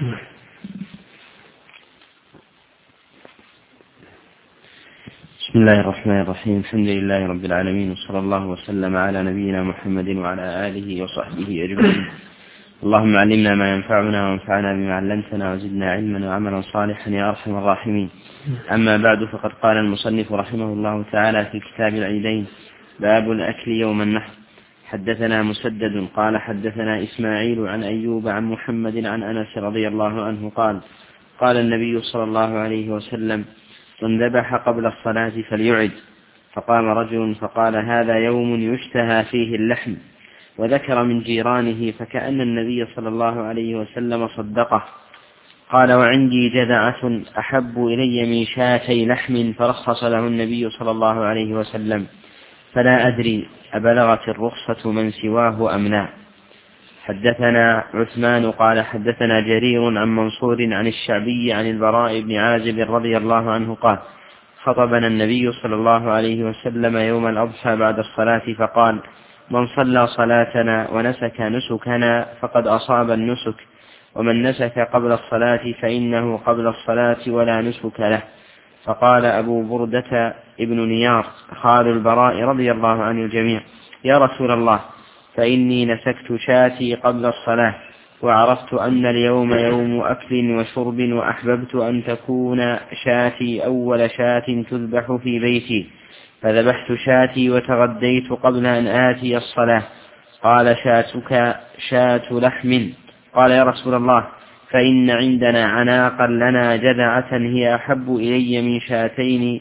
بسم الله الرحمن الرحيم. الحمد لله رب العالمين، وصلى الله وسلم على نبينا محمد وعلى آله وصحبه أجمعين. اللهم علمنا ما ينفعنا وانفعنا بما علمتنا وزدنا علما وعملا صالحا يا أرحم الراحمين. أما بعد، فقد قال المصنف رحمه الله تعالى في كتاب العيدين: باب الأكل يوم النحر. حدثنا مسدد قال حدثنا إسماعيل عن أيوب عن محمد عن أنس رضي الله عنه قال: قال النبي صلى الله عليه وسلم: من ذبح قبل الصلاة فليعد. فقام رجل فقال: هذا يوم يشتهى فيه اللحم. وذكر من جيرانه فكأن النبي صلى الله عليه وسلم صدقه. قال: وعندي جذعة أحب إلي من شاتي لحم. فرخص له النبي صلى الله عليه وسلم. فلا أدري أبلغت الرخصة من سواه أم لا. حدثنا عثمان قال حدثنا جرير عن منصور عن الشعبي عن البراء بن عازب رضي الله عنه قال: خطبنا النبي صلى الله عليه وسلم يوم الأضحى بعد الصلاة فقال: من صلى صلاتنا ونسك نسكنا فقد أصاب النسك، ومن نسك قبل الصلاة فإنه قبل الصلاة ولا نسك له. فقال أبو بردة ابن نيار خال البراء رضي الله عن الجميع: يا رسول الله، فإني نسكت شاتي قبل الصلاة، وعرفت أن اليوم يوم أكل وشرب، وأحببت أن تكون شاتي أول شاة تذبح في بيتي، فذبحت شاتي وتغديت قبل أن آتي الصلاة. قال: شاتك شاة لحم. قال: يا رسول الله، فإن عندنا عناقا لنا جذعة هي أحب إلي من شاتين،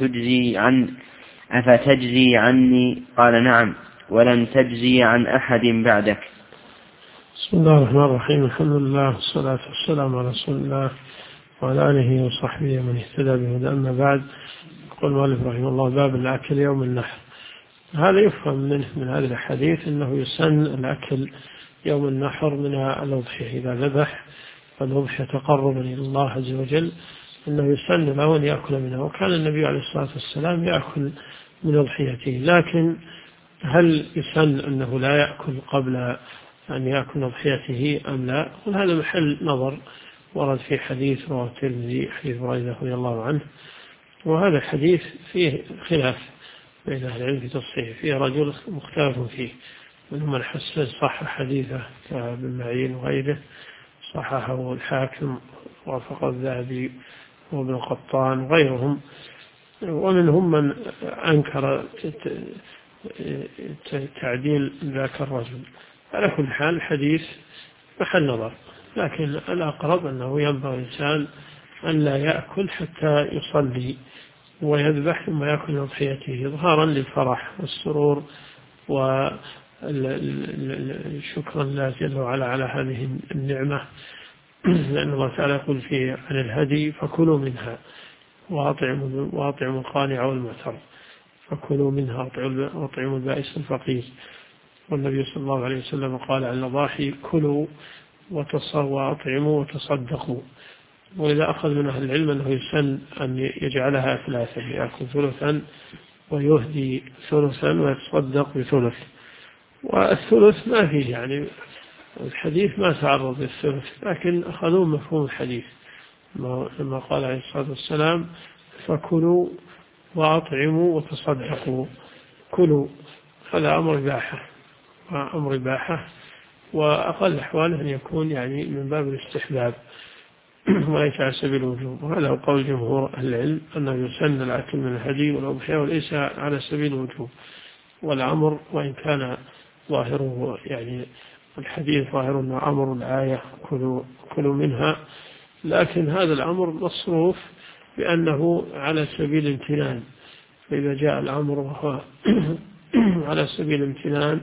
أفتجزي عني؟ قال: نعم، ولن تجزي عن أحد بعدك. بسم الله الرحمن الرحيم. الحمد لله والصلاة والسلام على رسول الله وعلى آله وصحبه من اهتدى بهداه. أما بعد، يقول المؤلف رحمه الله: باب الأكل يوم النحر. هذا يفهم من هذا الحديث أنه يسن الأكل يوم النحر من الأضحية. إذا ذبح فالأضحية تقربا إلى الله عز وجل، أنه يسن له أن يأكل منها. وكان النبي عليه الصلاة والسلام يأكل من أضحيته، لكن هل يسن أنه لا يأكل قبل أن يأكل أضحيته أم لا؟ وهذا محل نظر. ورد في حديث رواه الترمذي حديث بريدة رضي الله عنه، وهذا الحديث فيه خلاف بين أهل العلم في تصحيحه، فيه رجل مختلف فيه، منهم من حسن صح حديثه كابن معين وغيره، صححه الحاكم ووافقه الذهبي وابن قطان وغيرهم، ومنهم من أنكر تعديل ذاك الرجل. على كل حال الحديث محل نظر، لكن الأقرب أنه ينبغي الإنسان أن لا يأكل حتى يصلي ويذبح ثم يأكل أضحيته إظهارا للفرح والسرور وشكرا لله جل وعلا على هذه النعمة، لأن الله تعالى يقول فيه عن الهدي: فكلوا منها وأطعموا القانع والمعتر، فكلوا منها وأطعموا البائس الفقير. والنبي صلى الله عليه وسلم قال عن الأضاحي: كلوا وأطعموا وتصدقوا. وإذا أخذ من أهل العلم أنه يسن أن يجعلها ثلاثة، يأكل ثلثا ويهدي ثلثا ويتصدق بثلث. والثلث ما فيه، يعني الحديث ما تعرض للثلث، لكن أخذوا مفهوم الحديث لما قال عليه الصلاة والسلام: فكلوا وأطعموا وتصدقوا. كلوا هذا أمر إباحة، وأقل أحواله أن يكون يعني من باب الاستحباب وليس على سبيل الوجوب. وهذا هو قول جمهور أهل العلم، أنه يسن الأكل من الهدي والأضحية وليس على سبيل الوجوب. والأمر وإن كان ظاهره يعني الحديث ظاهر أنه أمر الآية: كلوا منها، لكن هذا الأمر مصروف بأنه على سبيل الامتنان. فإذا جاء الأمر وهو على سبيل الامتنان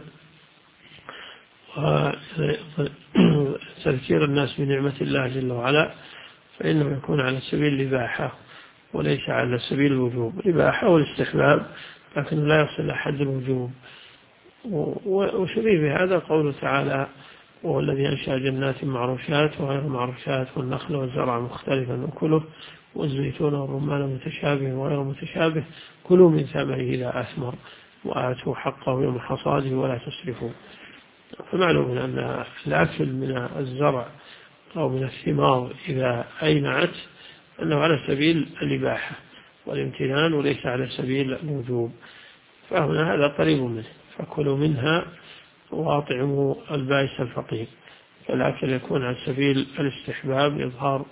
وتذكير الناس بنعمة الله جل وعلا، فإنه يكون على سبيل الإباحة وليس على سبيل الوجوب. الإباحة والاستحباب، لكن لا يصل لحد الوجوب. وشبيه بهذا قوله تعالى: وهو الذي أنشأ جنات معروشات وغير معروشات والنخل والزرع مختلفا نأكله والزيتون والرمان متشابه وغير متشابه كلوا من ثمره إذا أثمر وآتوا حقه يوم حصاده ولا تسرفوا. فمعلوم أن الأكل من الزرع أو من الثمار إذا أينعت أنه على سبيل الإباحة والامتنان وليس على سبيل الوجوب، فهنا هذا قريب منه. فكلوا منها وأطعموا البائس الفقير، فالأكل يكون على سبيل الاستحباب إظهار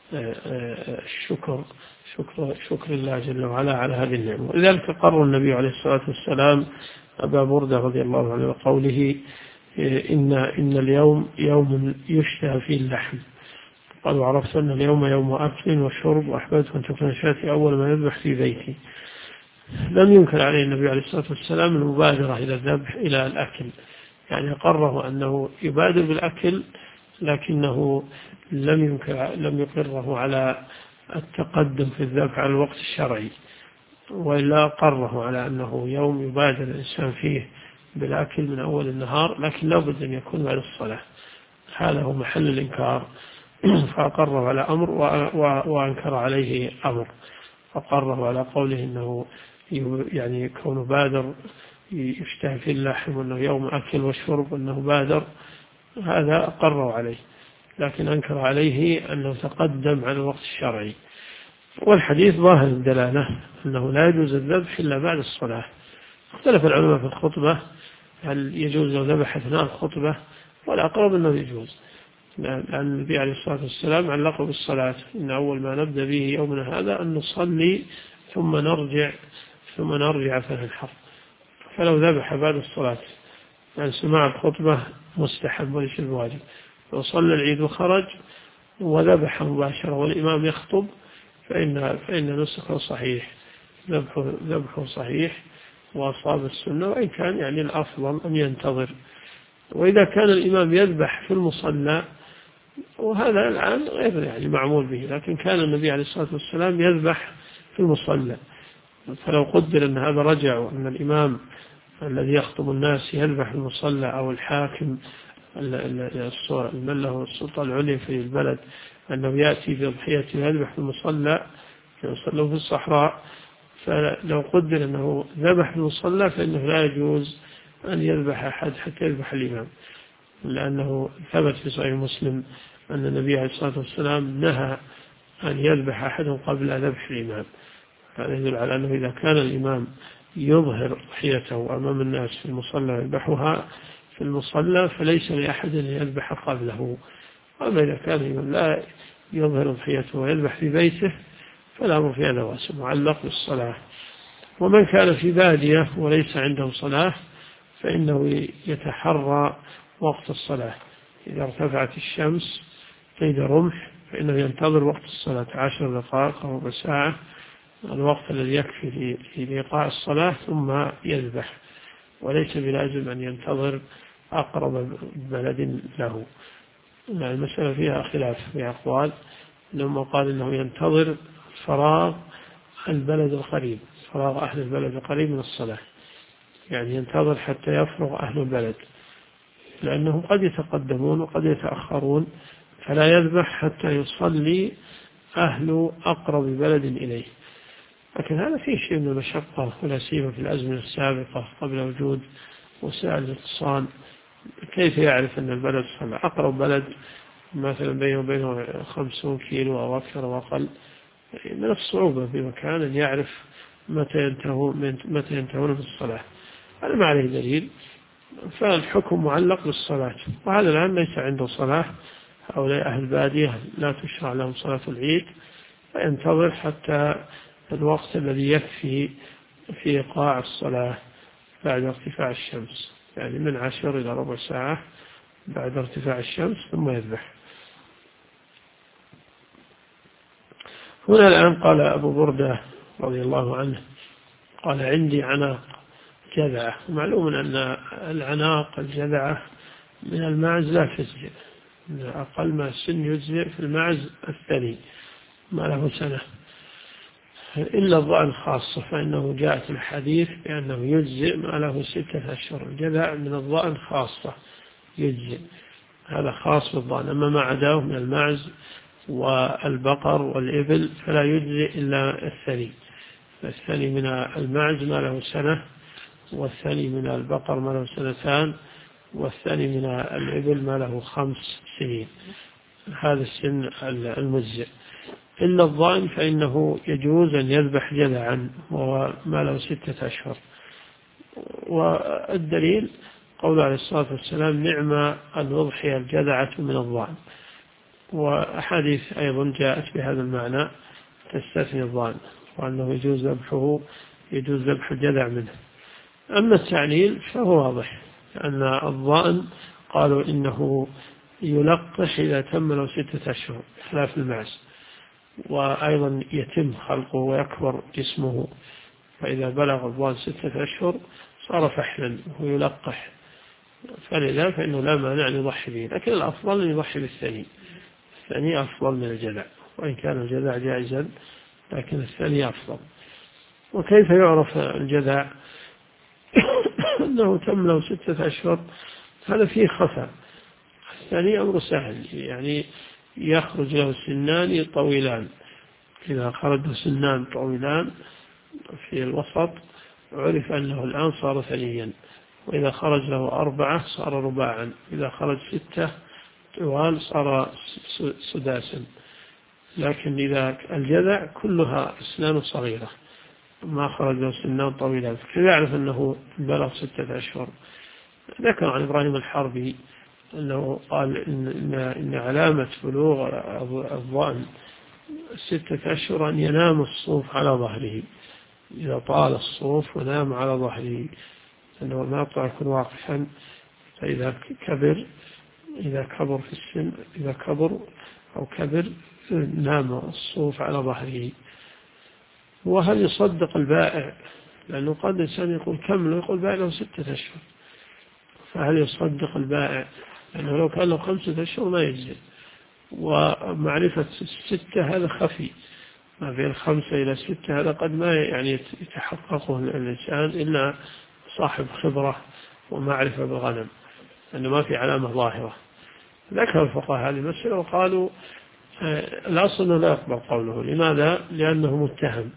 شكر الله جل وعلا على هذه النعمة. ولذلك قرر النبي عليه الصلاة والسلام أبا بردة رضي الله عنه وقوله إن اليوم يوم يشتهى فيه اللحم، قالوا عرفت أن اليوم يوم أكل وشرب وأحببت أن تكون شاتي أول ما يذبح في بيتي. لم ينكر عليه النبي عليه الصلاة والسلام المبادرة إلى الذبح إلى الأكل، يعني قرره أنه يبادر بالأكل، لكنه لم يقره على التقدم في الذبح على الوقت الشرعي، وإلا قره على أنه يوم يبادر الإنسان فيه بالأكل من أول النهار، لكن لا بد أن يكون بعد الصلاة، هذا هو محل الإنكار. فأقره على أمر وأنكر عليه أمر، فقره على قوله أنه يعني كون بادر يشتهي في اللحم وأنه يوم أكل وشرب وأنه بادر، هذا أقره عليه، لكن أنكر عليه أنه تقدم عن الوقت الشرعي. والحديث ظاهر الدلالة أنه لا يجوز الذبح إلا بعد الصلاة. اختلف العلماء في الخطبة هل يجوز لو ذبح أثناء الخطبة، والأقرب أنه يجوز، لأن النبي عليه الصلاة والسلام علقه بالصلاة، إن أول ما نبدأ به يومنا هذا أن نصلي ثم نرجع فننحر. فلو ذبح بعد الصلاة يعني سماع الخطبة مستحب وليس الواجب، لو صلى العيد وخرج وذبح مباشرة والإمام يخطب فإن نسخه صحيح، ذبحه صحيح وأصاب السنة، وإن كان يعني الأفضل أن ينتظر. وإذا كان الإمام يذبح في المصلى، وهذا الآن غير يعني معمول به، لكن كان النبي عليه الصلاة والسلام يذبح في المصلى، فلو قدر أن هذا رجع وأن الإمام الذي يخطب الناس يذبح في المصلى، أو الحاكم من له السلطة العليا في البلد أنه يأتي بأضحيته ويذبح في المصلى، يصلوا في الصحراء، فلو قدر أنه ذبح في المصلى فإنه لا يجوز أن يذبح أحد حتى يذبح الإمام، لأنه ثبت في صحيح مسلم أن النبي عليه الصلاة والسلام نهى أن يذبح أحد قبل ذبح الإمام. هذا يدل على أنه إذا كان الإمام يظهر ضحيته أمام الناس في المصلى يذبحها في المصلى فليس لأحد أن يذبح قبله. أما إذا كان الإمام لا يظهر ضحيته ويذبح في بيته فالأمر في هذا واسع معلق بالصلاة. ومن كان في بادية وليس عنده صلاة فإنه يتحرى وقت الصلاة، إذا ارتفعت الشمس قيد رمح فإنه ينتظر وقت الصلاة 10 دقائق أو ربع ساعة، الوقت الذي يكفي لإيقاع الصلاة، ثم يذبح، وليس بلازم أن ينتظر أقرب بلد له. المسألة فيها خلاف في أقوال، لما قال إنه ينتظر فراغ البلد القريب، فراغ أهل البلد القريب من الصلاة، يعني ينتظر حتى يفرغ أهل البلد، لأنهم قد يتقدمون وقد يتأخرون، فلا يذبح حتى يصلي أهل أقرب بلد إليه. لكن هذا فيه شيء من المشقة، ولا سيما في الأزمنة السابقة قبل وجود وسائل الاتصال. كيف يعرف أن البلد صلى؟ أقرب بلد مثلا بينه وبينه 50 كيلو أو أكثر أو أقل، من الصعوبة بمكان أن يعرف متى ينتهون في الصلاة. هذا ما عليه دليل، فالحكم معلق بالصلاة. وهذا الآن ليس عنده صلاة، هؤلاء أهل بادية لا تشرع لهم صلاة العيد، فينتظر حتى الوقت الذي يكفي في إيقاع الصلاة بعد ارتفاع الشمس، يعني من 10 إلى ربع ساعة بعد ارتفاع الشمس، ثم يذبح. هنا الآن قال أبو بردة رضي الله عنه قال عندي عناق جذعة. معلوم أن العناق الجذعة من الماعز لا تجزئ، أقل ما السن يجزئ في الماعز الثاني ما له سنة، إلا الضأن خاصة، فإنه جاءت الحديث بأنه يجزئ ما له 6 أشهر. الجذع من الضأن خاصة يجزئ، هذا خاص بالضأن. أما ما عداه من الماعز والبقر والإبل فلا يجزئ إلا الثاني. الثاني من الماعز ما له سنة، والثاني من البقر ما له 2 سنين، والثاني من الإبل ما له 5 سنين. هذا السن المجزئ. إلا الضأن فإنه يجوز أن يذبح جذعا وهو ما له 6 أشهر. والدليل قول عليه الصلاة والسلام: نعم الأضحية الجذعة من الضأن. وأحاديث أيضا جاءت بهذا المعنى تستثني الضأن، وأنه يجوز ذبح الجذع منه. أما التعليل فهو واضح، أن الضأن قالوا إنه يلقح إذا تم له 6 أشهر خلاف المعز، وأيضا يتم خلقه ويكبر جسمه، فإذا بلغ الضأن 6 أشهر صار فحلا ويلقح، فلذا فإنه لا مانع أن يضحي به. لكن الأفضل أن يضحي بالثاني، الثاني أفضل من الجذع، وإن كان الجذع جائزا لكن الثاني أفضل. وكيف يعرف الجذع؟ أنه تم له 6 أشهر، هذا فيه خفاء. الثاني أمر سهل، يعني يخرج له سنان طويلان، إذا خرج له سنان طويلان في الوسط عرف أنه الآن صار ثنيا، وإذا خرج له 4 صار رباعا، إذا خرج 6 طوال صار سداسا. لكن إذا الجذع كلها أسنان صغيرة ما خرج له سنان طويلة، كيف يعرف أنه بلغ 6 أشهر؟ ذكر عن إبراهيم الحربي أنه قال إن علامة بلوغ الضأن 6 أشهر أن ينام الصوف على ظهره، إذا طال الصوف ونام على ظهره، أنه ما يكون واقفا. فإذا كبر في السن، إذا كبر نام الصوف على ظهره. وهل يصدق البائع؟ لأنه قد الإنسان يقول كمل ويقول البائع له 6 أشهر، فهل يصدق البائع؟ لأنه لو كان له 5 أشهر ما يجزي. ومعرفة 6 هذا خفي، ما بين 5 إلى 6 هذا قد ما يعني يتحققه الإنسان إلا صاحب خبرة ومعرفة بالغنم، أنه ما في علامة ظاهرة. ذكر الفقهاء هذه المسألة وقالوا الأصل أنه لا يقبل قوله. لماذا؟ لأنه متهم،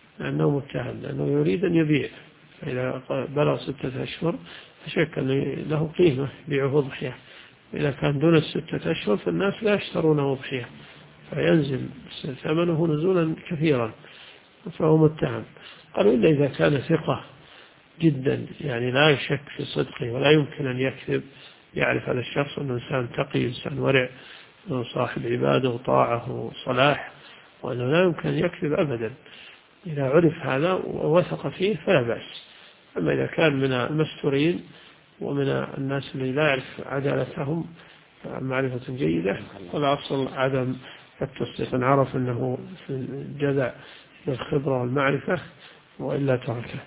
لأنه يريد أن يبيع، فإذا بلغ 6 أشهر فشك أن له قيمة بيعه ضحية. إذا كان دون 6 أشهر فالناس لا يشترونه ضحية، فينزل ثمنه نزولا كثيرا، فهو متهم. قالوا إلا إذا كان ثقة جدا، يعني لا يشك في صدقه ولا يمكن أن يكذب، يعرف هذا الشخص أنه إنسان تقي، إنسان ورع، أنه صاحب عبادة وطاعة وصلاح، وأنه لا يمكن أن يكذب أبدا. إذا عرف هذا ووثق فيه فلا بأس. أما إذا كان من المستورين ومن الناس اللي لا يعرف عدالتهم معرفة جيدة، فالأصل عدم التصديق، إن عرف أنه في الجذع بالخبرة والمعرفة وإلا تركه.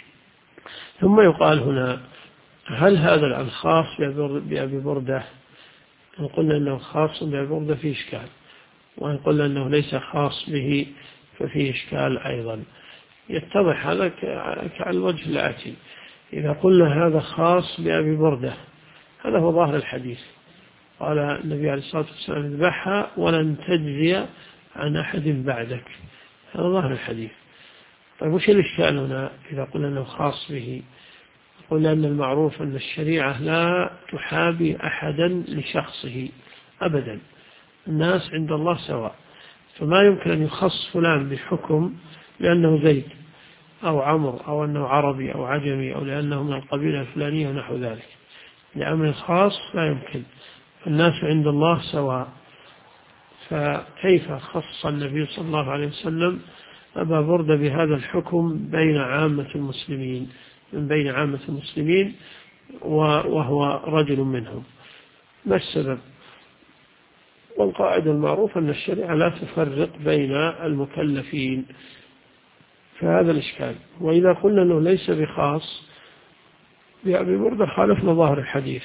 ثم يقال هنا: هل هذا الآن خاص بأبي بردة؟ إن قلنا أنه خاص بأبي بردة فيه إشكال، وإن قلنا أنه ليس خاص به ففيه إشكال أيضا. يتضح هذا على الوجه الآتي: إذا قلنا هذا خاص بأبي بردة، هذا هو ظاهر الحديث، قال النبي عليه الصلاة والسلام: اذبحها ولن تجزي عن أحد بعدك، هذا ظاهر الحديث. طيب وش الإشكال هنا إذا قلنا أنه خاص به؟ قلنا أن المعروف أن الشريعة لا تحابي أحدا لشخصه أبدا، الناس عند الله سواء، فما يمكن أن يخص فلان بحكم لأنه زيد أو عمر أو أنه عربي أو عجمي أو لأنه من القبيلة الفلانية ونحو ذلك. لأمر خاص لا يمكن، الناس عند الله سواء. فكيف خص النبي صلى الله عليه وسلم أبا بردة بهذا الحكم بين عامة المسلمين، من بين عامة المسلمين وهو رجل منهم؟ ما السبب؟ والقاعدة المعروفة أن الشريعة لا تفرق بين المكلفين، فهذا الإشكال. وإذا قلنا أنه ليس بخاص بأبي بردة خالفنا ظاهر الحديث.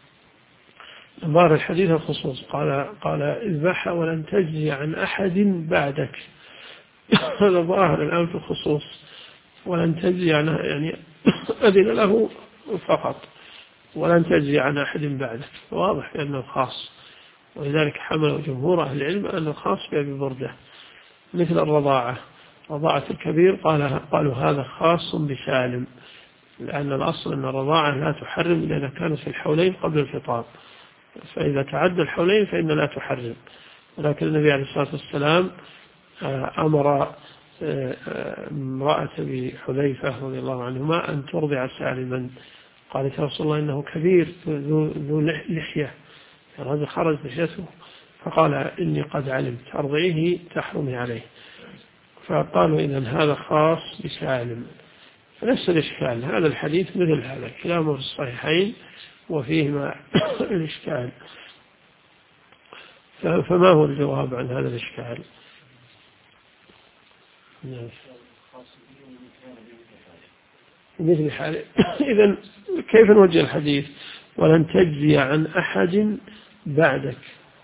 ظاهر الحديث الخصوص، قال اذبحها ولن تجزي عن أحد بعدك. هذا ظاهر الآن في الخصوص، ولن تجزي عنها يعني أذن له فقط، ولن تجزي عن أحد بعدك، واضح أنه خاص. ولذلك حمل جمهور أهل العلم أنه خاص بأبي بردة. مثل الرضاعة، رضاعة الكبير قالوا هذا خاص بسالم، لأن الأصل أن الرضاعة لا تحرم إلا إذا كانت في الحولين قبل الفطام، فإذا تعدى الحولين فإن لا تحرم. ولكن النبي عليه الصلاة والسلام أمر امرأة بحذيفة رضي الله عنهما أن ترضع سالما، قالت يا رسول الله إنه كبير ذو لحية، هذا خرج لحيته، فقال إني قد علمت أرضعيه تحرمي عليه. فقالوا إذن هذا خاص بسالم. فنفس الإشكال، هذا الحديث مثل هذا كلامه في الصحيحين وفيهما الإشكال. فما هو الجواب عن هذا الإشكال؟ مثل حاله. إذن كيف نوجه الحديث؟ ولن تجزي عن أحد بعدك،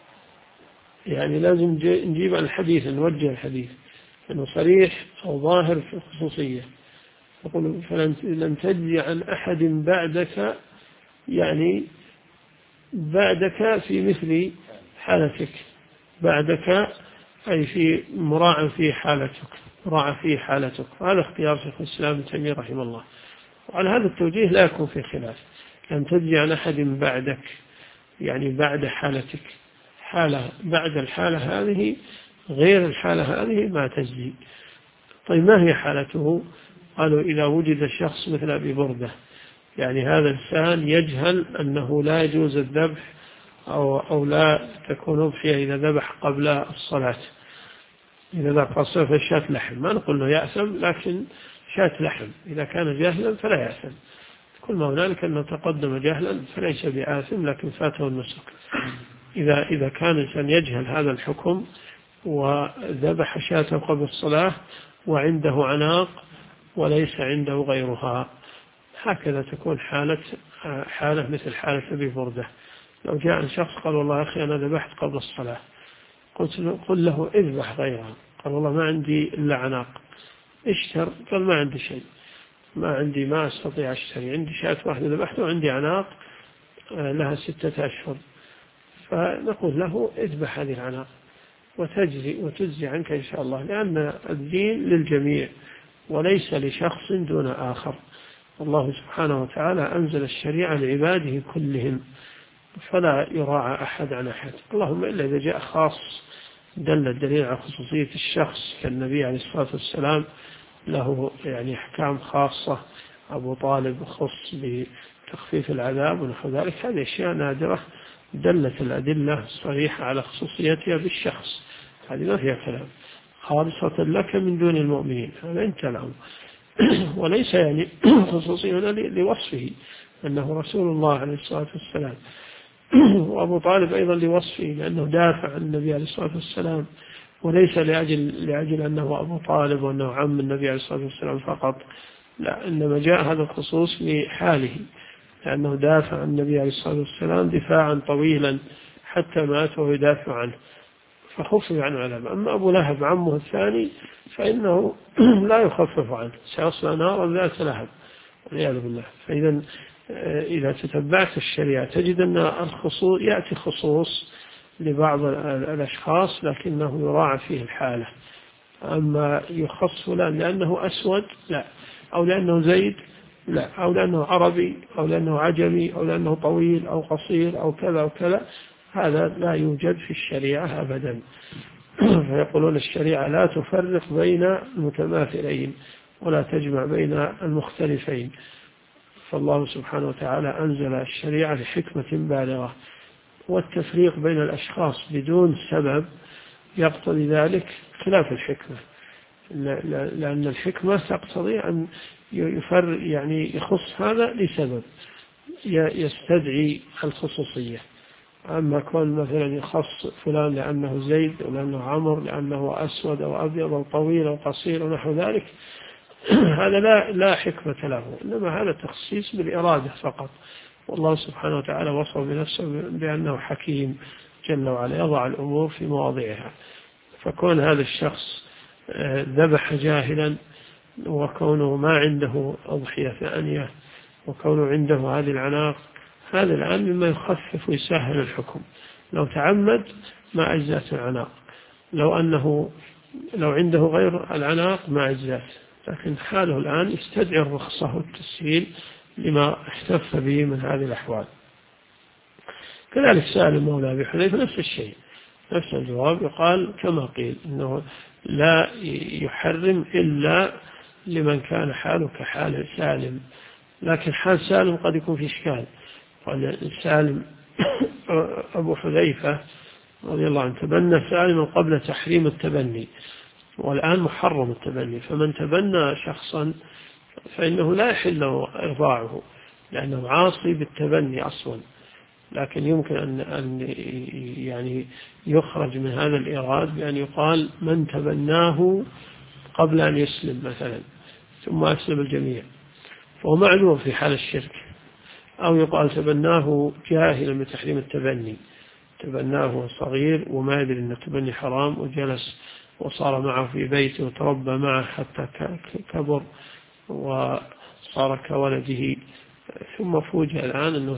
يعني لازم نجيب عن الحديث، نوجه الحديث أنه صريح أو ظاهر في الخصوصية. يقول فلن تجزي عن أحد بعدك، يعني بعدك في مثل حالتك، بعدك أي في مراعى في حالتك، مراعى في حالتك. هذا اختيار شيخ الإسلام ابن تيمية رحمه الله، وعلى هذا التوجيه لا يكون في خلاف. لن تجزي عن أحد بعدك يعني بعد حالتك، حالة بعد الحالة هذه غير الحالة هذه ما تجزي. طيب ما هي حالته؟ قالوا إذا وجد الشخص مثل أبي بردة، يعني هذا الإنسان يجهل أنه لا يجوز الذبح أو لا تكون أضحية إذا ذبح قبل الصلاة، إذا ذبح الصلاة فالشاة لحم، ما نقول له يأثم، لكن شاة لحم إذا كان جاهلا فلا يأثم. كل ما هنالك أنه تقدم جاهلا فليس بآثم لكن فاته النسك. إذا كان الإنسان يجهل هذا الحكم وذبح شاة قبل الصلاة وعنده عناق وليس عنده غيرها، هكذا تكون حالة مثل حالة أبي بردة. لو جاء شخص قال والله أخي أنا ذبحت قبل الصلاة، قل له اذبح غيرها، قال والله ما عندي إلا عناق، اشتر، قال ما عندي شيء، ما أستطيع أشتري، عندي شاة واحدة ذبحتها وعندي عناق لها 6 أشهر، فنقول له اذبح هذه العناق وتجزي عنك إن شاء الله، لأن الدين للجميع وليس لشخص دون آخر. الله سبحانه وتعالى أنزل الشريعة لعباده كلهم، فلا يراعى أحد عن أحد، اللهم إلا إذا جاء خاص دل الدليل على خصوصية الشخص، كالنبي عليه الصلاة والسلام له يعني أحكام خاصة، أبو طالب خص بتخفيف العذاب ونحو ذلك، هذه أشياء نادرة دلت الأدلة الصريحة على خصوصيتها بالشخص، هذه ما فيها كلام، خالصة لك من دون المؤمنين، هذا أنت لهم. وليس يعني خصوصية لوصفه أنه رسول الله عليه الصلاة والسلام، وأبو طالب أيضا لوصفه لأنه دافع عن النبي عليه الصلاة والسلام، وليس لأجل أنه أبو طالب وأنه عم النبي عليه الصلاة والسلام فقط، لا، إنما جاء هذا الخصوص لحاله، لأنه دافع عن النبي عليه الصلاة والسلام دفاعا طويلا حتى مات وهو يدافع عنه، فخفف عن العلماء. أما أبو لهب عمه الثاني فإنه لا يخفف عنه، سيصلى نارا ذات لهب والعياذ بالله. فإذا إذا تتبعت الشريعة تجد أن الخصوص يأتي خصوص لبعض الأشخاص لكنه يراعى فيه الحالة، أما يخص فلان لأنه أسود لا، أو لأنه زيد لا، أو لأنه عربي أو لأنه عجمي أو لأنه طويل أو قصير أو كذا أو كذا، هذا لا يوجد في الشريعة أبدا. فيقولون الشريعة لا تفرق بين المتماثلين ولا تجمع بين المختلفين، فالله سبحانه وتعالى أنزل الشريعة لحكمة بالغة، والتفريق بين الأشخاص بدون سبب يقتضي ذلك خلاف الحكمة، لأن الحكمة تقتضي أن يعني يخص هذا لسبب يستدعي الخصوصية. أما كون مثلا يخص فلان لأنه زيد أو لأنه عمر لأنه أسود أو أبيض أو طويل أو قصير ونحو ذلك، هذا لا حكمة له، إنما هذا تخصيص بالإرادة فقط، والله سبحانه وتعالى وصف بنفسه بأنه حكيم جل وعلا يضع الأمور في مواضعها. فكون هذا الشخص ذبح جاهلا وكونه ما عنده أضحية ثانية وكونه عنده هذه العناق، هذا الآن مما يخفف ويسهل الحكم. لو تعمد ما أجزات العناق، لو عنده غير العناق ما أجزات، لكن حاله الآن يستدعي الرخصة والتسهيل لما احتف به من هذه الأحوال. كذلك سالم مولى أبي حذيفة نفس الشيء، نفس الجواب، يقال كما قيل إنه لا يحرم إلا لمن كان حاله كحال سالم، لكن حال سالم قد يكون في إشكال. قال سالم أبو حذيفة رضي الله عنه تبنى سالما قبل تحريم التبني، والآن محرم التبني، فمن تبنى شخصا فإنه لا يحل له إرضاعه لأنه عاصي بالتبني أصلا، لكن يمكن أن يعني يخرج من هذا الإيراد بأن يقال من تبناه قبل أن يسلم مثلا ثم أسلم الجميع فهو معذور في حال الشرك، أو يقال تبناه جاهلا بتحريم التبني، تبناه صغير وما يدري أن التبني حرام وجلس وصار معه في بيته وتربى معه حتى كبر وصار كولده، ثم فوجئ الآن أنه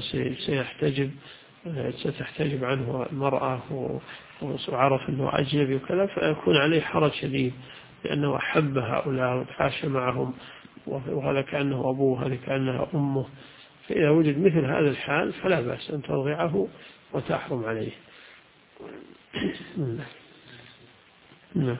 ستحتجب عنه المرأة وعرف أنه أجنبي وكذا، فيكون عليه حرج شديد لأنه أحب هؤلاء وتعاش معهم وهذا كأنه أبوه وهذا كأنها أمه، فإذا وجد مثل هذا الحال فلا بأس أن ترضعه وتحرم عليه. نعم.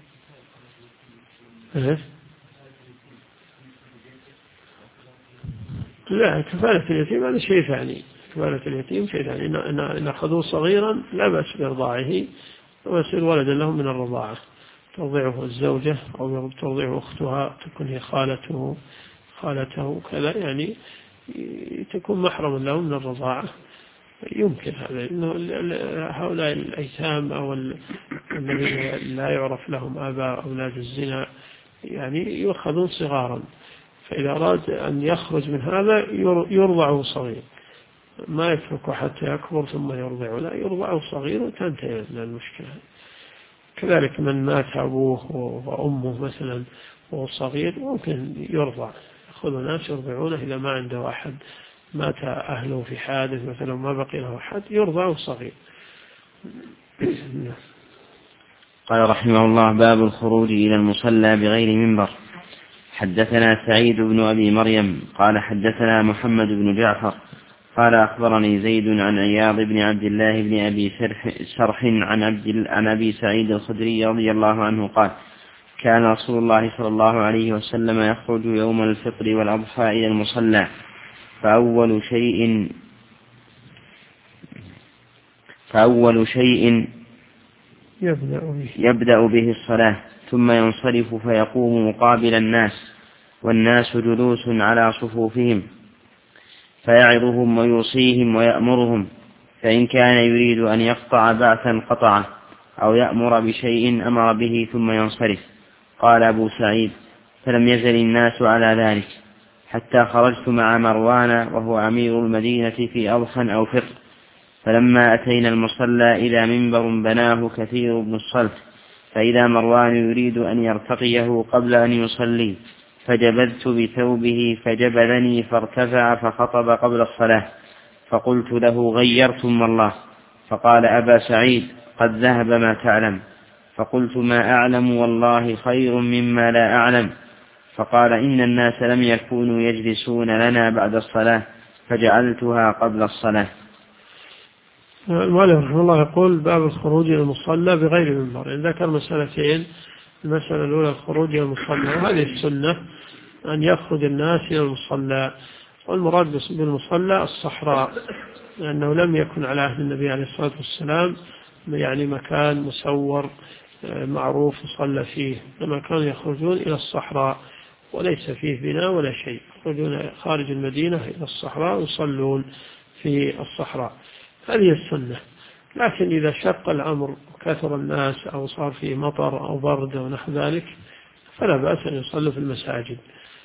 لا، كفالة اليتيم هذا شيء ثاني، كفالة اليتيم شيء ثاني، إن أخذوه صغيرا لا بأس بإرضاعه ويصير ولدا لهم من الرضاعة، ترضعه الزوجة أو ترضعه أختها تكون هي خالته كذا، يعني تكون محرما لهم من الرضاعة، يمكن هذا، إنه هؤلاء الأيتام أو الذين لا يعرف لهم آباء أولاد الزنا يعني يؤخذون صغارا، فإذا أراد أن يخرج من هذا يرضعه صغير، ما يتركه حتى يكبر ثم يرضعه، لا، يرضعه صغير وتنتهي من المشكلة. كذلك من مات أبوه وأمه مثلا وهو صغير ممكن يرضع، يأخذ ناس يرضعونه إذا ما عنده أحد، مات أهله في حادث مثلا ما بقي له أحد يرضعه صغير. قال رحمه الله: باب الخروج إلى المصلى بغير منبر. حدثنا سعيد بن أبي مريم قال حدثنا محمد بن جعفر قال أخبرني زيد عن عياض بن عبد الله بن أبي سرح عن أبي سعيد الخدري رضي الله عنه قال: كان رسول الله صلى الله عليه وسلم يخرج يوم الفطر والأضحى إلى المصلى، فأول شيء يبدأ به الصلاة، ثم ينصرف فيقوم مقابل الناس والناس جلوس على صفوفهم، فيعظهم ويوصيهم ويأمرهم، فإن كان يريد أن يقطع بعثا قطعه أو يأمر بشيء أمر به ثم ينصرف. قال أبو سعيد: فلم يزل الناس على ذلك حتى خرجت مع مروان وهو أمير المدينة في أضحى أو فطر، فلما أتينا المصلى إذا منبر بناه كثير بن الصلت، فإذا مروان يريد أن يرتقيه قبل أن يصلي، فجبذت بثوبه فجبذني فارتفع فخطب قبل الصلاة، فقلت له: غيرتم والله. فقال: أبا سعيد، قد ذهب ما تعلم. فقلت: ما أعلم والله خير مما لا أعلم. فقال: إن الناس لم يكونوا يجلسون لنا بعد الصلاة فجعلتها قبل الصلاة. المؤلف رحمه الله يقول: باب الخروج إلى المصلى بغير منبر. ذكر مسألتين: المسألة الأولى الخروج إلى المصلى، وهذه السنة أن يخرج الناس إلى المصلى، والمراد بالمصلى الصحراء، لأنه لم يكن على عهد النبي عليه الصلاة والسلام يعني مكان مسور معروف يصلى فيه، لما كانوا يخرجون إلى الصحراء وليس فيه بناء ولا شيء، يخرجون خارج المدينة إلى الصحراء ويصلون في الصحراء، هذه السنة. لكن إذا شق الأمر وكثر الناس أو صار فيه مطر أو برد أو نحو ذلك فلا بأس أن يصلوا في المساجد،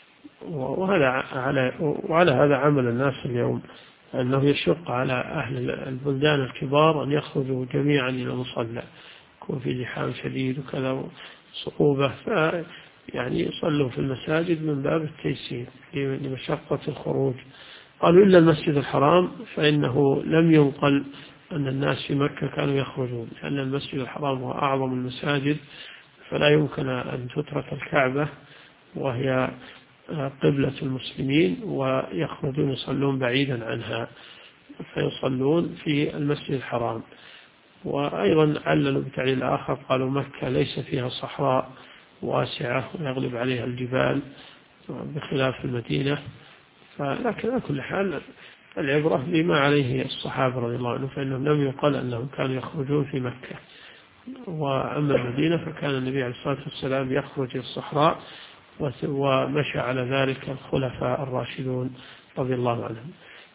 وعلى هذا عمل الناس اليوم، أنه يشق على أهل البلدان الكبار أن يخرجوا جميعا إلى المصلى، يكون في زحام شديد وكذا صعوبة، يعني يصلوا في المساجد من باب التيسير لمشقة الخروج. قالوا إلا المسجد الحرام فإنه لم ينقل أن الناس في مكة كانوا يخرجون، لأن المسجد الحرام هو أعظم المساجد، فلا يمكن أن تترك الكعبة وهي قبلة المسلمين ويخرجون يصلون بعيدا عنها، فيصلون في المسجد الحرام. وأيضا عللوا بتعليل آخر، قالوا مكة ليس فيها صحراء واسعة ويغلب عليها الجبال بخلاف المدينة. لكن على كل حال العبرة بما عليه الصحابة رضي الله عنهم، فإنهم لم يقل أنهم كانوا يخرجون في مكة. وأما المدينة فكان النبي عليه الصلاة والسلام يخرج إلى الصحراء، ومشى على ذلك الخلفاء الراشدون رضي الله عنهم.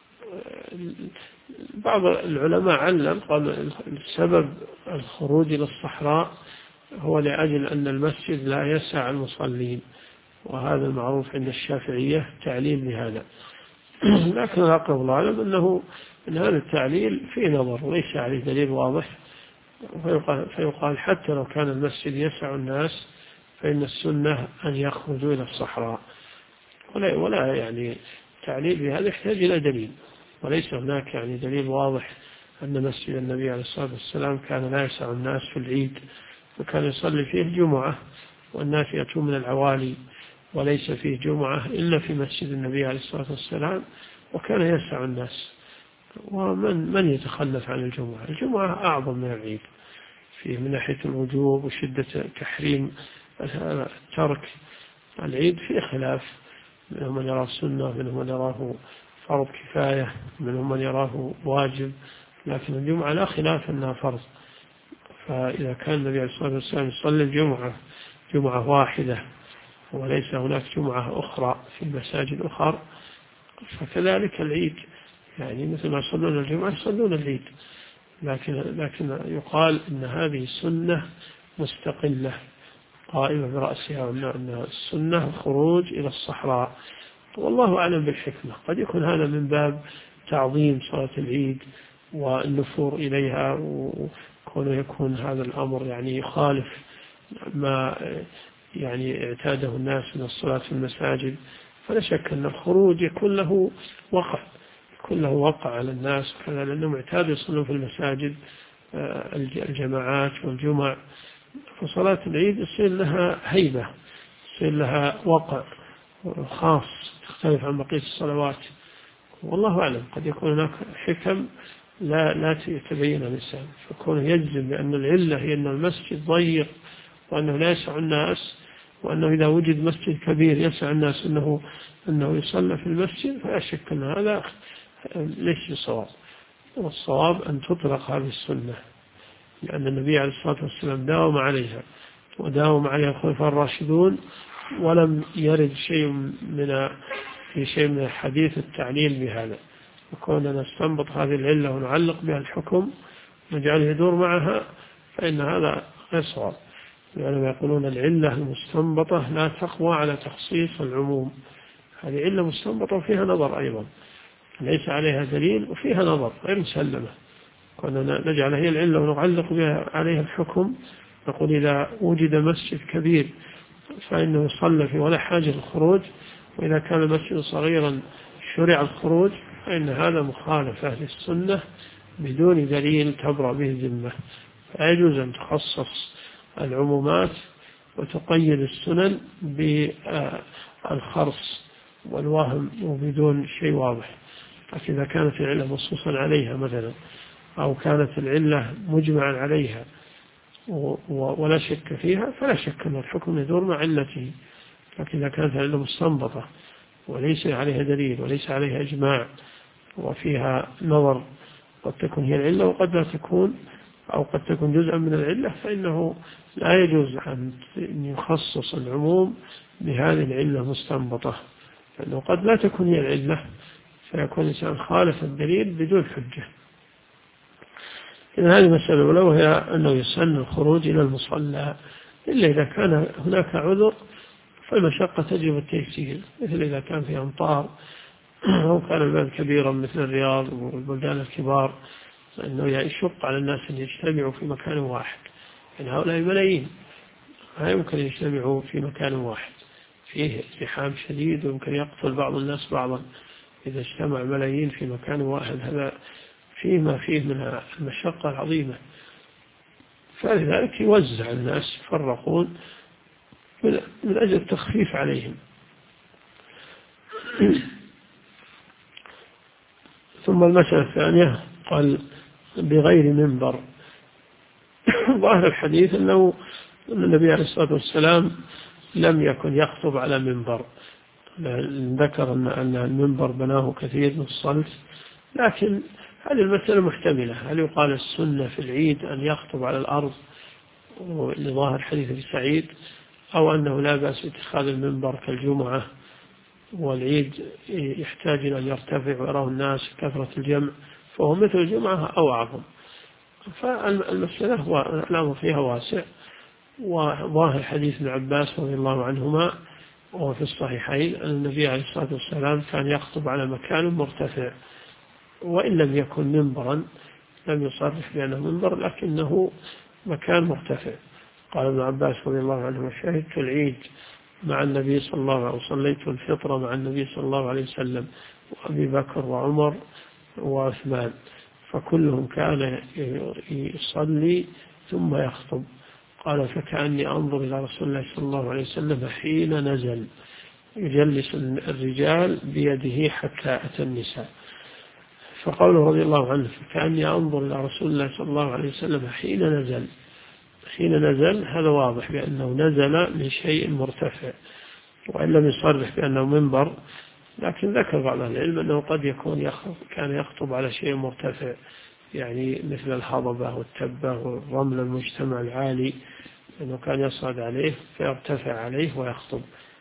بعض العلماء علم قال السبب الخروج إلى الصحراء هو لأجل أن المسجد لا يسع المصلين، وهذا المعروف عند الشافعية تعليل لهذا. لكن الأقرب الله أعلم أنه أن هذا التعليل فيه نظر وليس عليه دليل واضح، فيقال حتى لو كان المسجد يسع الناس فإن السنة أن يخرجوا إلى الصحراء، ولا يعني تعليل بهذا يحتاج إلى دليل، وليس هناك يعني دليل واضح أن مسجد النبي عليه الصلاة والسلام كان لا يسع الناس في العيد، وكان يصلي فيه الجمعة والناس يأتون من العوالي، وليس فيه جمعة إلا في مسجد النبي عليه الصلاة والسلام، وكان يسع الناس. ومن يتخلف عن الجمعة؟ الجمعة أعظم من العيد فيه من ناحية الوجوب وشدة تحريم ترك العيد، في خلاف، منهم من يراه سنة، منهم من يراه فرض كفاية، منهم من يراه واجب، لكن الجمعة لا خلاف أنها فرض. فإذا كان النبي عليه الصلاة والسلام يصلي الجمعة جمعة واحدة وليس هناك جمعة أخرى في مساجد أخرى، فكذلك العيد، يعني مثل ما يصلون الجمعة يصلون العيد، لكن يقال إن هذه سنة مستقلة قائمة برأسها، وأن السنة الخروج إلى الصحراء. والله أعلم بالحكمة، قد يكون هذا من باب تعظيم صلاة العيد والنفور إليها، وكونه يكون هذا الأمر يعني يخالف ما يعني اعتاده الناس من الصلاة في المساجد، فلا شك أن الخروج يكون له وقع على الناس كذا، لأنهم اعتادوا يصلون في المساجد الجماعات والجمع، فصلاة العيد يصير لها هيبة، يصير لها وقع خاص تختلف عن بقية الصلوات. والله أعلم قد يكون هناك حكم لا تبين الإنسان، فكون يجزم بأن العلة هي أن المسجد ضيق وأنه لا يسع الناس، وأنه إذا وجد مسجد كبير يسع الناس أنه يصلى في المسجد، فلا شك أن هذا ليس بصواب. والصواب أن تطلق هذه السنة، لأن النبي عليه الصلاة والسلام داوم عليها وداوم عليها الخلفاء الراشدون، ولم يرد في شيء من الحديث التعليل بهذا. وكوننا نستنبط هذه العلة ونعلق بها الحكم ونجعله يدور معها، فإن هذا غير صواب، لأنهم يقولون العلة المستنبطة لا تقوى على تخصيص العموم. هذه علة مستنبطة وفيها نظر أيضا، ليس عليها دليل وفيها نظر غير مسلمة. كنا نجعل هي العلة ونعلق بها عليها الحكم، نقول إذا وجد مسجد كبير فإنه يصلى فيه ولا حاجة للخروج، وإذا كان المسجد صغيرا شرع الخروج، فإن هذا مخالفة للسنة بدون دليل تبرأ به الذمة. فيجوز أن تخصص العمومات وتقيد السنن بالخرص والوهم وبدون شيء واضح. لكن إذا كانت العلة مصوصا عليها مثلا، أو كانت العلة مجمعا عليها ولا شك فيها، فلا شك أن الحكم يدور مع علته. لكن إذا كانت العلة مستنبطة وليس عليها دليل وليس عليها إجماع وفيها نظر، قد تكون هي العلة وقد لا تكون، أو قد تكون جزءا من العلة، فإنه لا يجوز أن يخصص العموم بهذه العلة المستنبطة، لأنه قد لا تكون هي العلة، فيكون الإنسان خالف الدليل بدون حجة. إذن هذه مسألة، ولو هي أنه يسن الخروج إلى المصلى، إلا إذا كان هناك عذر فالمشقة تجب التيسير، مثل إذا كان في أمطار أو كان البلد كبيرا مثل الرياض والبلدان الكبار، فإنه يشق على الناس أن يجتمعوا في مكان واحد، يعني هؤلاء ملايين لا يمكن يجتمعوا في مكان واحد، فيه ازدحام شديد ويمكن يقتل بعض الناس بعضا. إذا اجتمع ملايين في مكان واحد هذا فيه ما فيه من المشقة العظيمة، فلذلك يوزع الناس يفرقون من أجل التخفيف عليهم. ثم ثم المسألة الثانية قال بغير منبر. ظاهر الحديث أن النبي عليه الصلاة والسلام لم يكن يخطب على منبر، ذكر أن المنبر بناه كثير من الصلت، لكن هذه المسألة محتملة. هل يقال السنة في العيد أن يخطب على الأرض لظاهر حديث ابن سعيد، أو أنه لا بأس باتخاذ المنبر كالجمعة، والعيد يحتاج إلى أن يرتفع ويراه الناس كثرة الجمع فهو مثل الجمعة أو أعظم. فالمسألة الأمر فيها واسع. وظاهر حديث ابن عباس رضي الله عنهما وهو في الصحيحين أن النبي عليه الصلاة والسلام كان يخطب على مكان مرتفع، وإن لم يكن منبرا، لم يصرح بأنه منبر لكنه مكان مرتفع. قال ابن عباس رضي الله عنه: شهدت العيد مع النبي صلى الله عليه وسلم، وصليت الفطر مع النبي صلى الله عليه وسلم وأبي بكر وعمر وعثمان، فكلهم كان يصلي ثم يخطب. قال: فكأني أنظر إلى رسول الله صلى الله عليه وسلم حين نزل يجلس الرجال بيده حتى أتى النساء. فقوله رضي الله عنه: فكأني أنظر إلى رسول الله صلى الله عليه وسلم حين نزل، هذا واضح بأنه نزل من شيء مرتفع، وإن لم يصرح بأنه منبر، لكن ذكر بعض العلم أنه قد يكون كان يخطب على شيء مرتفع، يعني مثل الهضبة والتبة والرمل المجتمع العالي، أنه كان يصعد عليه فيرتفع عليه ويخطب.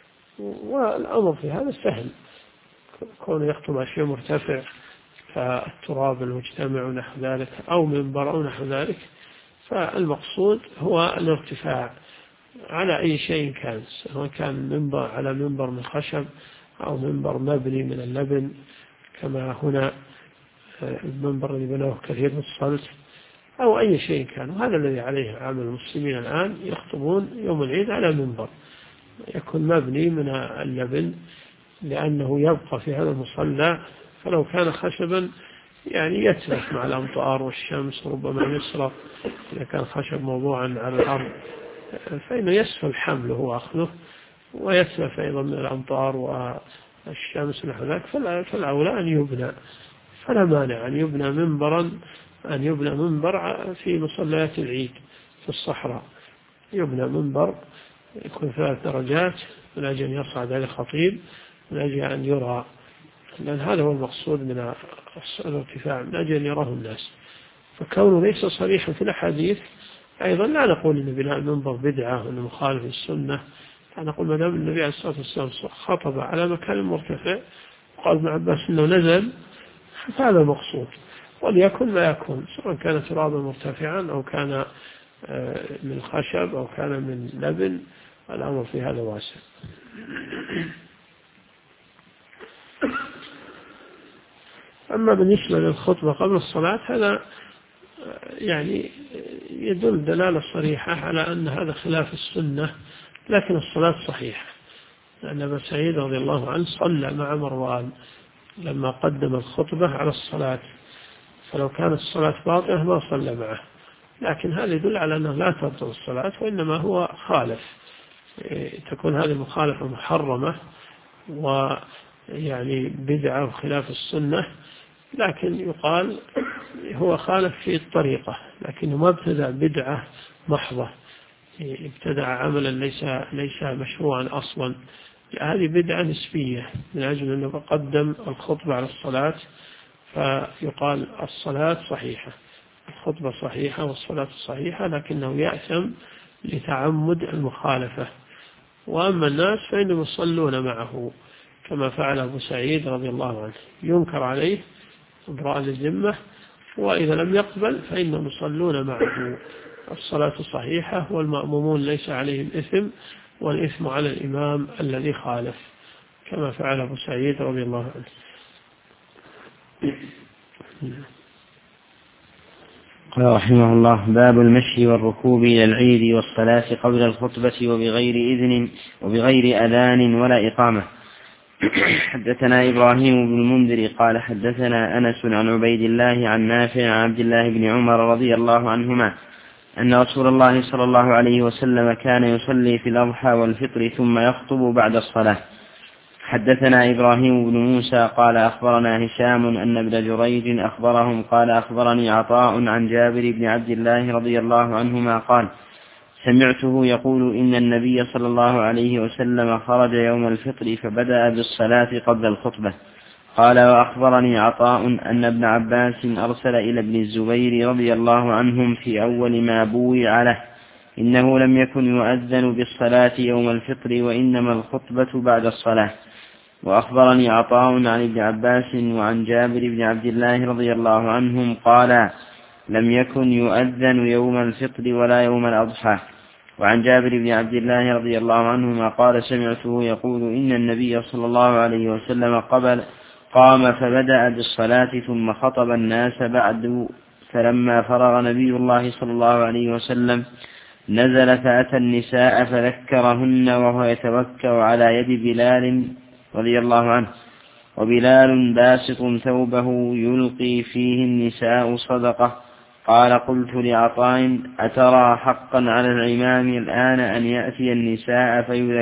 والأمر في هذا سهل، كونه يخطب على شيء مرتفع كالتراب المجتمع ونحو ذلك، أو منبر أو نحو ذلك، فالمقصود هو الارتفاع على أي شيء كان، سواء كان منبر على منبر من خشب أو منبر مبني من اللبن كما هنا المنبر الذي بناه كثير من الصلت، أو أي شيء كان. وهذا الذي عليه عامل المسلمين الآن، يخطبون يوم العيد على منبر يكون مبني من اللبن، لأنه يبقى في هذا المصلى، فلو كان خشبا يعني يتلف مع الأمطار والشمس، ربما يسرق إذا كان خشب موضوعا على الأرض، فإنه يسهل حمله وأخذه، ويتلف أيضا من الأمطار والشمس نحو ذلك. فالأولى أن يبنى، فلا مانع أن يبنى منبر في مصليات العيد في الصحراء، يبنى منبر يكون 3 درجات من أجل أن يصعد عليه الخطيب، من أجل أن يرى، لأن هذا هو المقصود من الارتفاع، من أجل أن يراه الناس. فكونه ليس صريحا في الأحاديث، أيضا لا نقول أن بناء المنبر بدعة وأنه مخالف السنة، نقول ما دام النبي عليه الصلاة والسلام خطب على مكان مرتفع وقال ابن عباس أنه نزل، فهذا المقصود، وليكن ما يكون، سواء كان ترابا مرتفعا أو كان من خشب أو كان من لبن، الأمر في هذا واسع. أما بالنسبة للخطبة قبل الصلاة، هذا يعني يدل دلالة صريحة على أن هذا خلاف السنة، لكن الصلاة صحيحة، لأن أبا سعيد رضي الله عنه صلى مع مروان لما قدم الخطبة على الصلاة، فلو كانت الصلاة باطلة ما صلى معه، لكن هذا يدل على أنه لا تبطل الصلاة، وإنما هو خالف، تكون هذه المخالفة محرمة ويعني بدعة وخلاف السنة، لكن يقال هو خالف في الطريقة، لكنه ما ابتدع بدعة محضة، ابتدع عملا ليس مشروعا أصلا، هذه بدعة نسبية من أجل أنه قدم الخطبة على الصلاة، فيقال الصلاة صحيحة، الخطبة صحيحة والصلاة صحيحة، لكنه يأثم لتعمد المخالفة. وأما الناس فإنهم يصلون معه كما فعل أبو سعيد رضي الله عنه، ينكر عليه إبراء الذمة، وإذا لم يقبل فإنهم يصلون معه، الصلاة صحيحة والمأمومون ليس عليهم إثم، والإثم على الإمام الذي خالف كما فعل أبو سعيد رضي الله عنه. قال رحمه الله: باب المشي والركوب إلى العيد والصلاة قبل الخطبة وبغير إذن وبغير أذان ولا إقامة. حدثنا إبراهيم بن المنذر قال حدثنا أنس عن عبيد الله عن نافع عن عبد الله بن عمر رضي الله عنهما أن رسول الله صلى الله عليه وسلم كان يصلي في الأضحى والفطر ثم يخطب بعد الصلاة. حدثنا إبراهيم بن موسى قال أخبرنا هشام أن ابن جريج أخبرهم قال أخبرني عطاء عن جابر بن عبد الله رضي الله عنهما قال سمعته يقول إن النبي صلى الله عليه وسلم خرج يوم الفطر فبدأ بالصلاة قبل الخطبة. قال وأخبرني عطاء أن ابن عباس أرسل إلى ابن الزبير رضي الله عنهم في أول ما بويع له إنه لم يكن يؤذن بالصلاة يوم الفطر وإنما الخطبة بعد الصلاة. وأخبرني عطاء عن ابن عباس وعن جابر بن عبد الله رضي الله عنهم قال لم يكن يؤذن يوم الفطر ولا يوم الأضحى. وعن جابر بن عبد الله رضي الله عنهما قال سمعته يقول إن النبي صلى الله عليه وسلم قام فبدأ بالصلاة ثم خطب الناس بعد فلما فرغ نبي الله صلى الله عليه وسلم نزل فأتى النساء فذكرهن وهو يتوكأ على يد بلال رضي الله عنه وبلال باسط ثوبه يلقي فيه النساء صدقة. قال قلت لعطاء أترى حقا على الإمام الآن أن يأتي النساء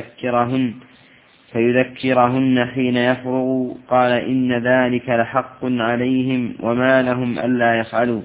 فيذكرهن حين يفرغ؟ قال إن ذلك لحق عليهم وما لهم ألا يفعلوا.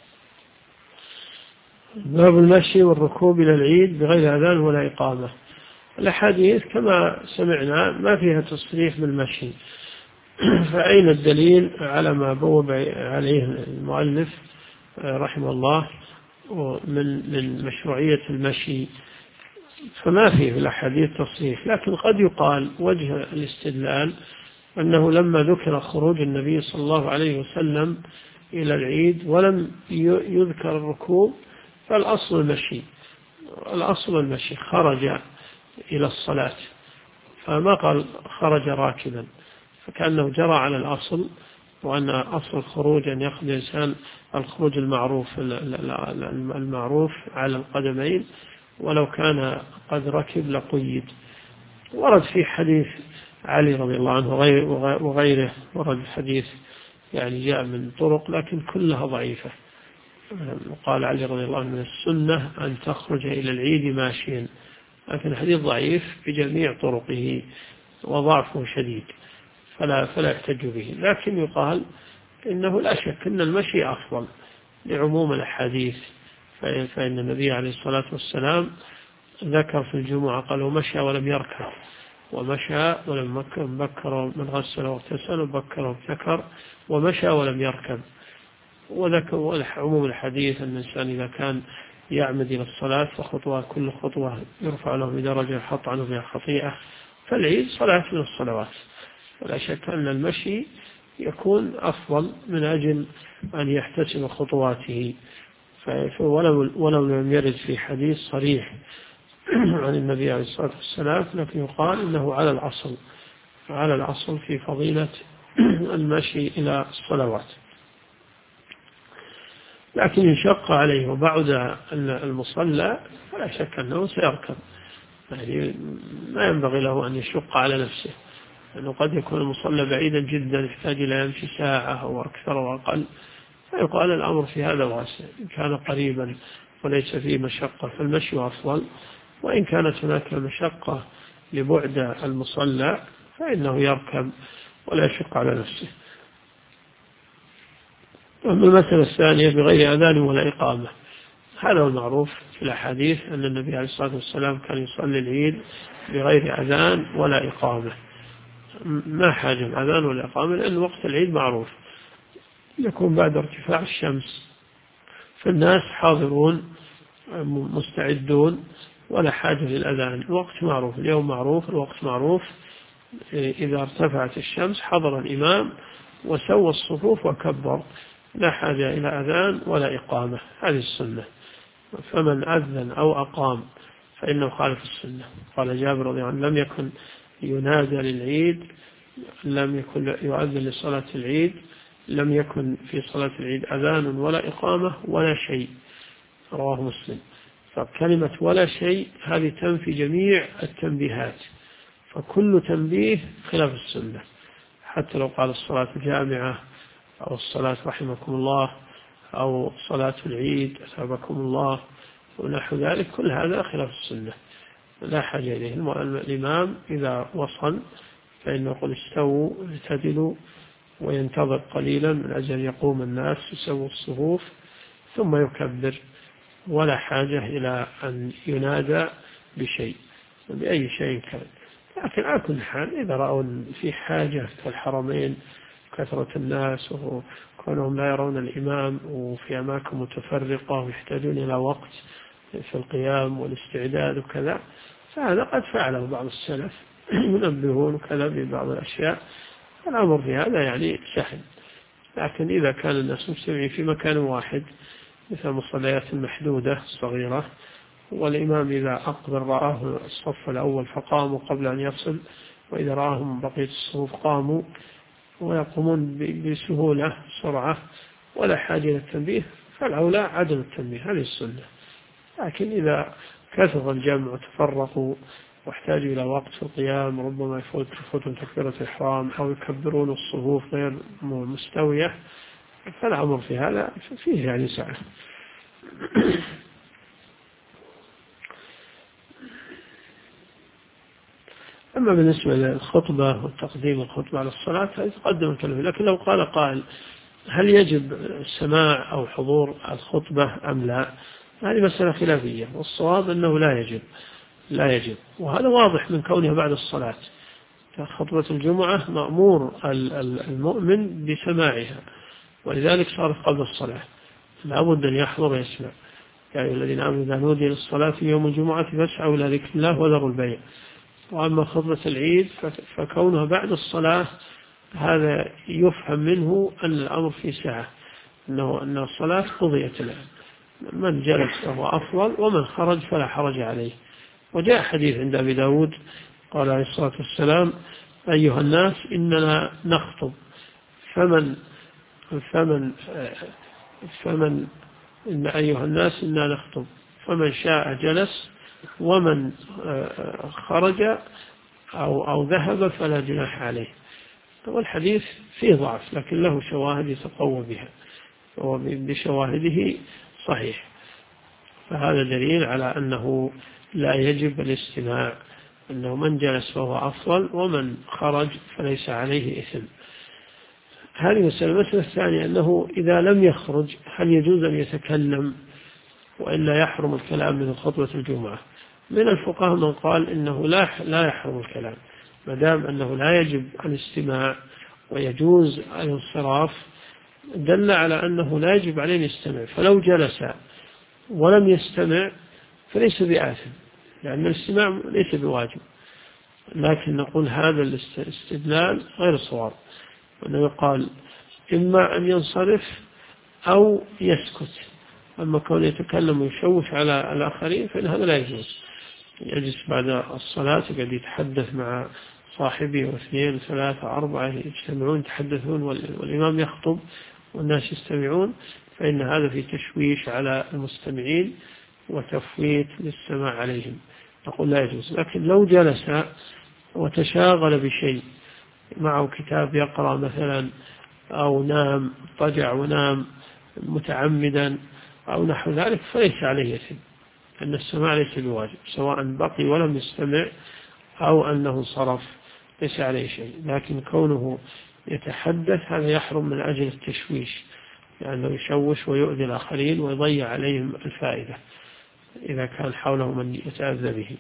باب المشي والركوب إلى العيد بغير أذان ولا إقامة. الأحاديث كما سمعنا ما فيها تصريح بالمشي، فأين الدليل على ما بوب عليه المؤلف رحمه الله من مشروعية المشي؟ فما فيه في الأحاديث تصريح، لكن قد يقال وجه الاستدلال أنه لما ذكر خروج النبي صلى الله عليه وسلم إلى العيد ولم يذكر الركوب فالأصل المشي، الأصل المشي، خرج إلى الصلاة، فما قال خرج راكبا، فكأنه جرى على الأصل، وأن أصل الخروج أن يأخذ الإنسان الخروج المعروف على القدمين، ولو كان قد ركب لقيد. ورد في حديث علي رضي الله عنه وغيره ورد حديث يعني جاء من طرق لكن كلها ضعيفة. وقال علي رضي الله عنه من السنة أن تخرج إلى العيد ماشيا، لكن الحديث ضعيف بجميع طرقه وضعفه شديد فلا يحتج به، لكن يقال إنه لا شك أن المشي أفضل لعموم الأحاديث، فإن النبي عليه الصلاة والسلام ذكر في الجمعة قال ومشى ولم يركب، ومشى ولم بكر من غسل واغتسل وبكر وابتكر، ومشى ولم يركب. وذكر عموم الحديث أن الإنسان إذا كان يعمد إلى الصلاة فخطوة كل خطوة يرفع له بدرجة يحط عنه بها خطيئة، فالعيد صلاة من الصلوات، ولا شك أن المشي يكون أفضل من أجل أن يحتسب خطواته. ولو لم يرد في حديث صريح عن النبي عليه الصلاة والسلام، لكن يقال إنه على الأصل في فضيلة المشي إلى الصلوات. لكن إن شق عليه وبعد المصلى فلا شك أنه سيركب، يعني ما ينبغي له أن يشق على نفسه، لأنه قد يكون المصلى بعيدا جدا يحتاج إلى يمشي ساعة أو أكثر وأقل، فيقال الأمر في هذا واسع. إن كان قريبا وليس فيه مشقة فالمشي أفضل، وإن كانت هناك مشقة لبعد المصلى فإنه يركب ولا يشق على نفسه. أما المسألة الثانية بغير أذان ولا إقامة، هذا هو المعروف في الأحاديث أن النبي عليه الصلاة والسلام كان يصلي العيد بغير أذان ولا إقامة، ما حاجة الأذان ولا إقامة، لأن وقت العيد معروف يكون بعد ارتفاع الشمس، فالناس حاضرون مستعدون ولا حاجة للأذان، الوقت معروف، اليوم معروف، الوقت معروف. إذا ارتفعت الشمس حضر الإمام وسوى الصفوف وكبر، لا حاجة إلى أذان ولا إقامة، هذه السنة. فمن أذن أو أقام فإنه خالف السنة. قال جابر رضي الله عنه لم يكن ينادى للعيد، لم يكن يؤذن لصلاة العيد، لم يكن في صلاة العيد أذان ولا إقامة ولا شيء، رواه مسلم. فكلمة ولا شيء هذه تنفي جميع التنبيهات، فكل تنبيه خلاف السنة، حتى لو قال الصلاة جامعة أو الصلاة رحمكم الله أو صلاة العيد أثابكم الله ونحو ذلك، كل هذا خلاف السنة لا حاجة إليه. الإمام إذا وصل فإنه يقول استووا اعتدلوا وينتظر قليلا من أجل يقوم الناس يسووا الصفوف ثم يكبر، ولا حاجة إلى أن ينادى بشيء بأي شيء كان. لكن على كل حال إذا رأوا في حاجة كالحرمين كثرة الناس وكونهم لا يرون الإمام وفي أماكن متفرقة ويحتاجون إلى وقت في القيام والاستعداد وكذا، فهذا قد فعله بعض السلف ينبهون وكذا ببعض الأشياء. الأمر في هذا يعني سهل. لكن إذا كان الناس مجتمعين في مكان واحد مثل مصليات المحدودة الصغيرة، والإمام إذا أقبل رآه الصف الأول فقاموا قبل أن يصل، وإذا رآهم بقية الصفوف قاموا ويقومون بسهولة سرعة ولا حاجة إلى التنبيه، فالأولى عدم التنبيه، هذه السنة. لكن إذا كثر الجمع وتفرقوا واحتاجوا إلى وقت في القيام، ربما يفوتون تكبيرة الإحرام أو يكبرون الصفوف غير مستوية، فالأمر في هذا فيه يعني سعة. أما بالنسبة للخطبة وتقديم الخطبة على الصلاة يتقدم الكلام. لكن لو قال قائل هل يجب السماع أو حضور الخطبة أم لا، هذه مسألة خلافية، والصواب أنه لا يجب، وهذا واضح من كونها بعد الصلاة. خطبة الجمعة مأمور المؤمن بسماعها، ولذلك صارت قبل الصلاة، لا بد أن يحضر ويسمع. يا أيها الذين آمنوا إذا نودي للصلاة في يوم الجمعة فاسعوا إلى ذكر الله وذروا البيع. وأما خطبة العيد فكونها بعد الصلاة هذا يفهم منه أن الأمر في ساعة، أن الصلاة قضيت الآن، من جلس فهو أفضل ومن خرج فلا حرج عليه. وجاء حديث عند أبي داود قال عليه الصلاة والسلام أيها الناس إننا نخطب فمن إن أيها الناس إننا نخطب فمن شاء جلس ومن خرج أو ذهب فلا جناح عليه. والحديث فيه ضعف لكن له شواهد يتقوى بها، وبشواهده صحيح، فهذا دليل على أنه لا يجب الاستماع، أنه من جلس فهو أفضل ومن خرج فليس عليه إثم. هذه المسألة الثانية أنه إذا لم يخرج هل يجوز أن يتكلم وإلا يحرم الكلام من خطبة الجمعة؟ من الفقهاء من قال إنه لا يحرم الكلام ما دام أنه لا يجب الاستماع ويجوز الانصراف، دل على أنه لا يجب عليه يستمع. فلو جلس ولم يستمع فليس بآثم، لأن الاستماع ليس بواجب. لكن نقول هذا الاستدلال غير صواب، وأنه يقال إما أن ينصرف أو يسكت. أما كون يتكلم ويشوش على الآخرين فإن هذا لا يجوز. يجلس بعد الصلاة قد يتحدث مع صاحبه واثنين ثلاثة أربعة يجتمعون يتحدثون والإمام يخطب والناس يستمعون، فإن هذا في تشويش على المستمعين وتفويت للسماع عليهم، نقول لا يجوز. لكن لو جلس وتشاغل بشيء، معه كتاب يقرأ مثلا أو نام اضطجع ونام متعمدا أو نحو ذلك فليس عليه إثم، أن السماع ليس بواجب، سواء بقي ولم يستمع أو أنه انصرف ليس عليه شيء. لكن كونه يتحدث هذا يحرم من أجل التشويش، لأنه يشوش ويؤذي الآخرين ويضيع عليهم الفائدة إذا كان حوله من يتأذى به.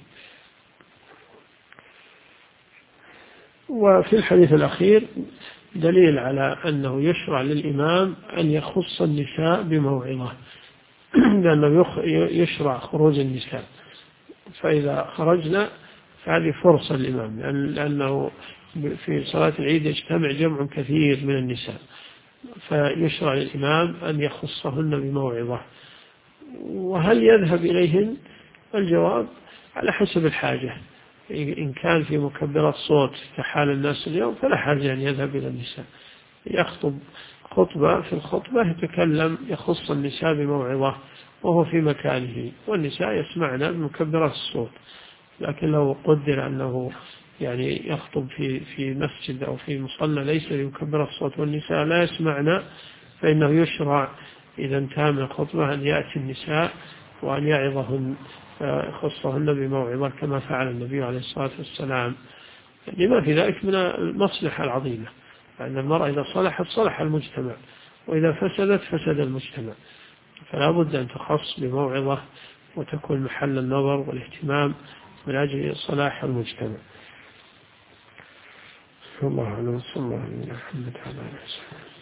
وفي الحديث الأخير دليل على أنه يشرع للإمام أن يخص النساء بموعظة، لأنه يشرع خروج النساء، فإذا خرجنا فهذه فرصة للإمام، لأنه في صلاة العيد يجتمع جمع كثير من النساء، فيشرع للإمام أن يخصهن بموعظة. وهل يذهب إليهن؟ الجواب على حسب الحاجة. إن كان في مكبرات صوت كحال الناس اليوم فلا حاجة أن يذهب إلى النساء، يخطب خطبة في الخطبة يتكلم يخص النساء بموعظة وهو في مكانه والنساء يسمعنا بمكبرات الصوت. لكن لو قدر أنه يعني يخطب في مسجد أو في مصلى ليس بمكبرات الصوت والنساء لا يسمعنا، فإنه يشرع إذا انتهى من الخطبة أن يأتي النساء وأن يعظهن يخصهن بموعظة كما فعل النبي عليه الصلاة والسلام لما في ذلك من المصلحة العظيمة، لأن المرأة إذا صلحت صلح المجتمع، وإذا فسدت فسد المجتمع. فلا بد أن تخص بموعظة وتكون محل النظر والاهتمام من أجل صلاح المجتمع. الله أعلم. صلى الله عليه وسلم.